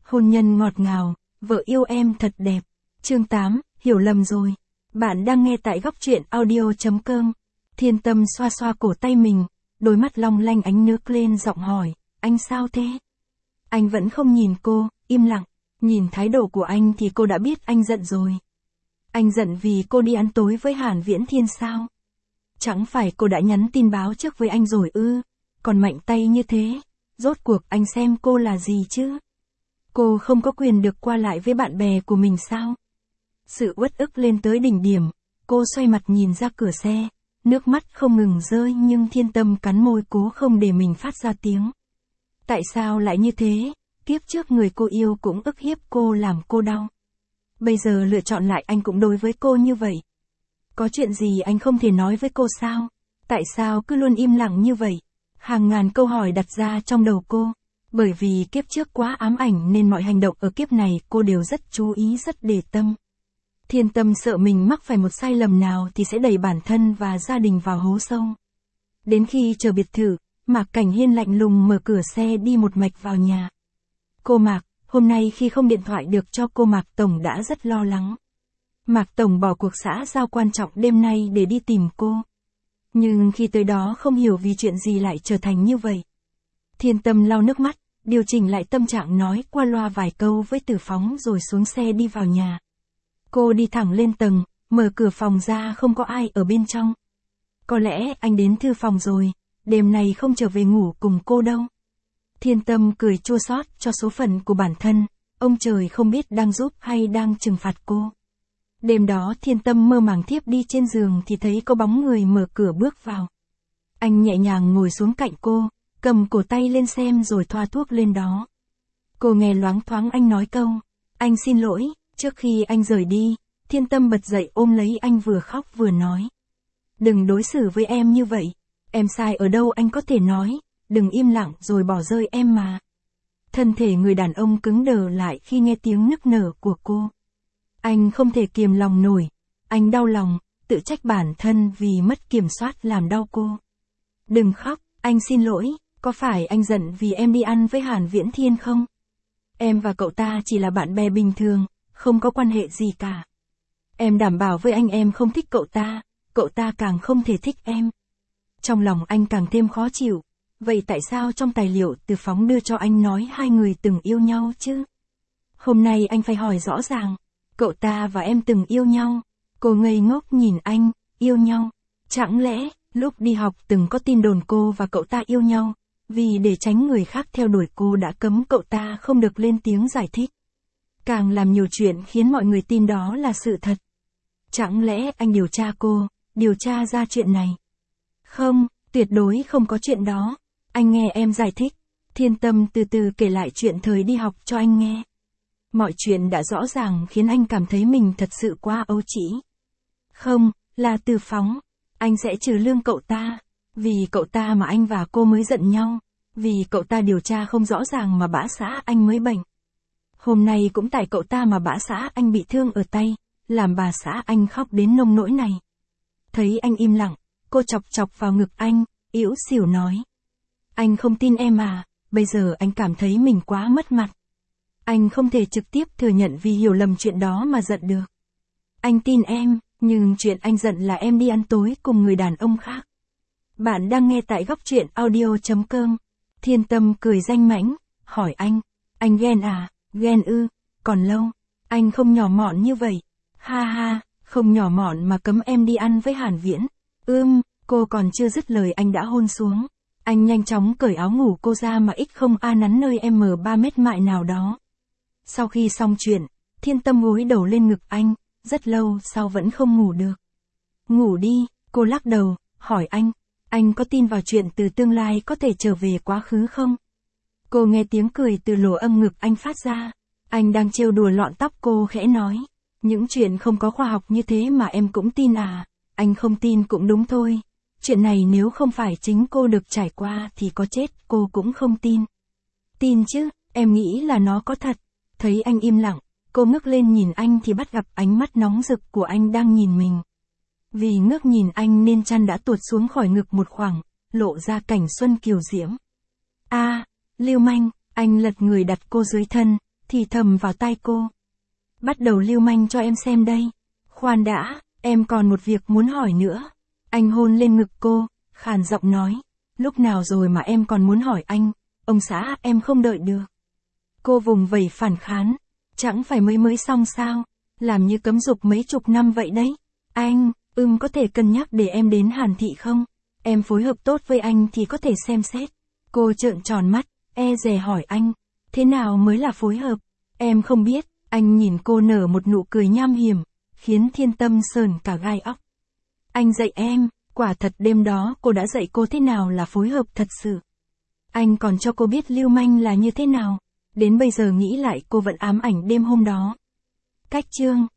Hôn nhân ngọt ngào, vợ yêu em thật đẹp. Chương 8, hiểu lầm rồi. Bạn đang nghe tại góc truyện audio.com. Thiên Tâm xoa xoa cổ tay mình, đôi mắt long lanh ánh nước lên giọng hỏi, anh sao thế? Anh vẫn không nhìn cô, im lặng. Nhìn thái độ của anh thì cô đã biết anh giận rồi. Anh giận vì cô đi ăn tối với Hàn Viễn Thiên sao? Chẳng phải cô đã nhắn tin báo trước với anh rồi ư? Còn mạnh tay như thế, rốt cuộc anh xem cô là gì chứ? Cô không có quyền được qua lại với bạn bè của mình sao? Sự uất ức lên tới đỉnh điểm, cô xoay mặt nhìn ra cửa xe, nước mắt không ngừng rơi nhưng Thiên Tâm cắn môi cố không để mình phát ra tiếng. Tại sao lại như thế? Kiếp trước người cô yêu cũng ức hiếp cô làm cô đau. Bây giờ lựa chọn lại anh cũng đối với cô như vậy. Có chuyện gì anh không thể nói với cô sao? Tại sao cứ luôn im lặng như vậy? Hàng ngàn câu hỏi đặt ra trong đầu cô. Bởi vì kiếp trước quá ám ảnh nên mọi hành động ở kiếp này cô đều rất chú ý rất để tâm. Thiên Tâm sợ mình mắc phải một sai lầm nào thì sẽ đẩy bản thân và gia đình vào hố sâu. Đến khi chờ biệt thự, Mạc Cảnh Hiên lạnh lùng mở cửa xe đi một mạch vào nhà. Cô Mạc, hôm nay khi không điện thoại được cho cô Mạc Tổng đã rất lo lắng. Mạc Tổng bỏ cuộc xã giao quan trọng đêm nay để đi tìm cô. Nhưng khi tới đó không hiểu vì chuyện gì lại trở thành như vậy. Thiên Tâm lau nước mắt, điều chỉnh lại tâm trạng nói qua loa vài câu với Tử Phóng rồi xuống xe đi vào nhà. Cô đi thẳng lên tầng, mở cửa phòng ra không có ai ở bên trong. Có lẽ anh đến thư phòng rồi, đêm nay không trở về ngủ cùng cô đâu. Thiên Tâm cười chua xót cho số phận của bản thân, ông trời không biết đang giúp hay đang trừng phạt cô. Đêm đó Thiên Tâm mơ màng thiếp đi trên giường thì thấy có bóng người mở cửa bước vào. Anh nhẹ nhàng ngồi xuống cạnh cô, cầm cổ tay lên xem rồi thoa thuốc lên đó. Cô nghe loáng thoáng anh nói câu, anh xin lỗi. Trước khi anh rời đi, Thiên Tâm bật dậy ôm lấy anh vừa khóc vừa nói. Đừng đối xử với em như vậy, em sai ở đâu anh có thể nói, đừng im lặng rồi bỏ rơi em mà. Thân thể người đàn ông cứng đờ lại khi nghe tiếng nức nở của cô. Anh không thể kiềm lòng nổi, anh đau lòng, tự trách bản thân vì mất kiểm soát làm đau cô. Đừng khóc, anh xin lỗi, có phải anh giận vì em đi ăn với Hàn Viễn Thiên không? Em và cậu ta chỉ là bạn bè bình thường. Không có quan hệ gì cả. Em đảm bảo với anh em không thích cậu ta càng không thể thích em. Trong lòng anh càng thêm khó chịu. Vậy tại sao trong tài liệu Tử Phóng đưa cho anh nói hai người từng yêu nhau chứ? Hôm nay anh phải hỏi rõ ràng. Cậu ta và em từng yêu nhau. Cô ngây ngốc nhìn anh, yêu nhau. Chẳng lẽ, lúc đi học từng có tin đồn cô và cậu ta yêu nhau, vì để tránh người khác theo đuổi cô đã cấm cậu ta không được lên tiếng giải thích. Càng làm nhiều chuyện khiến mọi người tin đó là sự thật. Chẳng lẽ anh điều tra cô, điều tra ra chuyện này? Không, tuyệt đối không có chuyện đó. Anh nghe em giải thích. Thiên Tâm từ từ kể lại chuyện thời đi học cho anh nghe. Mọi chuyện đã rõ ràng khiến anh cảm thấy mình thật sự quá ấu trĩ. Không, là Tử Phóng. Anh sẽ trừ lương cậu ta. Vì cậu ta mà anh và cô mới giận nhau. Vì cậu ta điều tra không rõ ràng mà bả xã anh mới bệnh. Hôm nay cũng tại cậu ta mà bả xã anh bị thương ở tay, làm bà xã anh khóc đến nông nỗi này. Thấy anh im lặng, cô chọc chọc vào ngực anh, ỉu xỉu nói. Anh không tin em à, bây giờ anh cảm thấy mình quá mất mặt. Anh không thể trực tiếp thừa nhận vì hiểu lầm chuyện đó mà giận được. Anh tin em, nhưng chuyện anh giận là em đi ăn tối cùng người đàn ông khác. Bạn đang nghe tại góc truyện audio.com. Thiên Tâm cười danh mãnh, hỏi anh ghen à? Ghen ư, còn lâu, anh không nhỏ mọn như vậy. Ha ha, không nhỏ mọn mà cấm em đi ăn với Hàn Viễn. Cô còn chưa dứt lời anh đã hôn xuống. Anh nhanh chóng cởi áo ngủ cô ra mà không nắn nơi M3 mét mại nào đó. Sau khi xong chuyện, Thiên Tâm gối đầu lên ngực anh, rất lâu sau vẫn không ngủ được. Ngủ đi, cô lắc đầu, hỏi anh có tin vào chuyện từ tương lai có thể trở về quá khứ không? Cô nghe tiếng cười từ lỗ âm ngực anh phát ra. Anh đang trêu đùa lọn tóc cô khẽ nói. Những chuyện không có khoa học như thế mà em cũng tin à? Anh không tin cũng đúng thôi. Chuyện này nếu không phải chính cô được trải qua thì có chết cô cũng không tin. Tin chứ, em nghĩ là nó có thật. Thấy anh im lặng, cô ngước lên nhìn anh thì bắt gặp ánh mắt nóng rực của anh đang nhìn mình. Vì ngước nhìn anh nên chăn đã tuột xuống khỏi ngực một khoảng, lộ ra cảnh xuân kiều diễm. Lưu manh, anh lật người đặt cô dưới thân, thì thầm vào tai cô. Bắt đầu lưu manh cho em xem đây. Khoan đã, em còn một việc muốn hỏi nữa. Anh hôn lên ngực cô, khàn giọng nói. Lúc nào rồi mà em còn muốn hỏi anh, ông xã em không đợi được. Cô vùng vẩy phản kháng. Chẳng phải mới xong sao, làm như cấm dục mấy chục năm vậy đấy. Anh, có thể cân nhắc để em đến Hàn Thị không? Em phối hợp tốt với anh thì có thể xem xét. Cô trợn tròn mắt, e dè hỏi anh. Thế nào mới là phối hợp? Em không biết. Anh nhìn cô nở một nụ cười nham hiểm, khiến Thiên Tâm sờn cả gai óc. Anh dạy em, quả thật đêm đó cô đã dạy cô thế nào là phối hợp thật sự. Anh còn cho cô biết lưu manh là như thế nào. Đến bây giờ nghĩ lại cô vẫn ám ảnh đêm hôm đó. Cách chương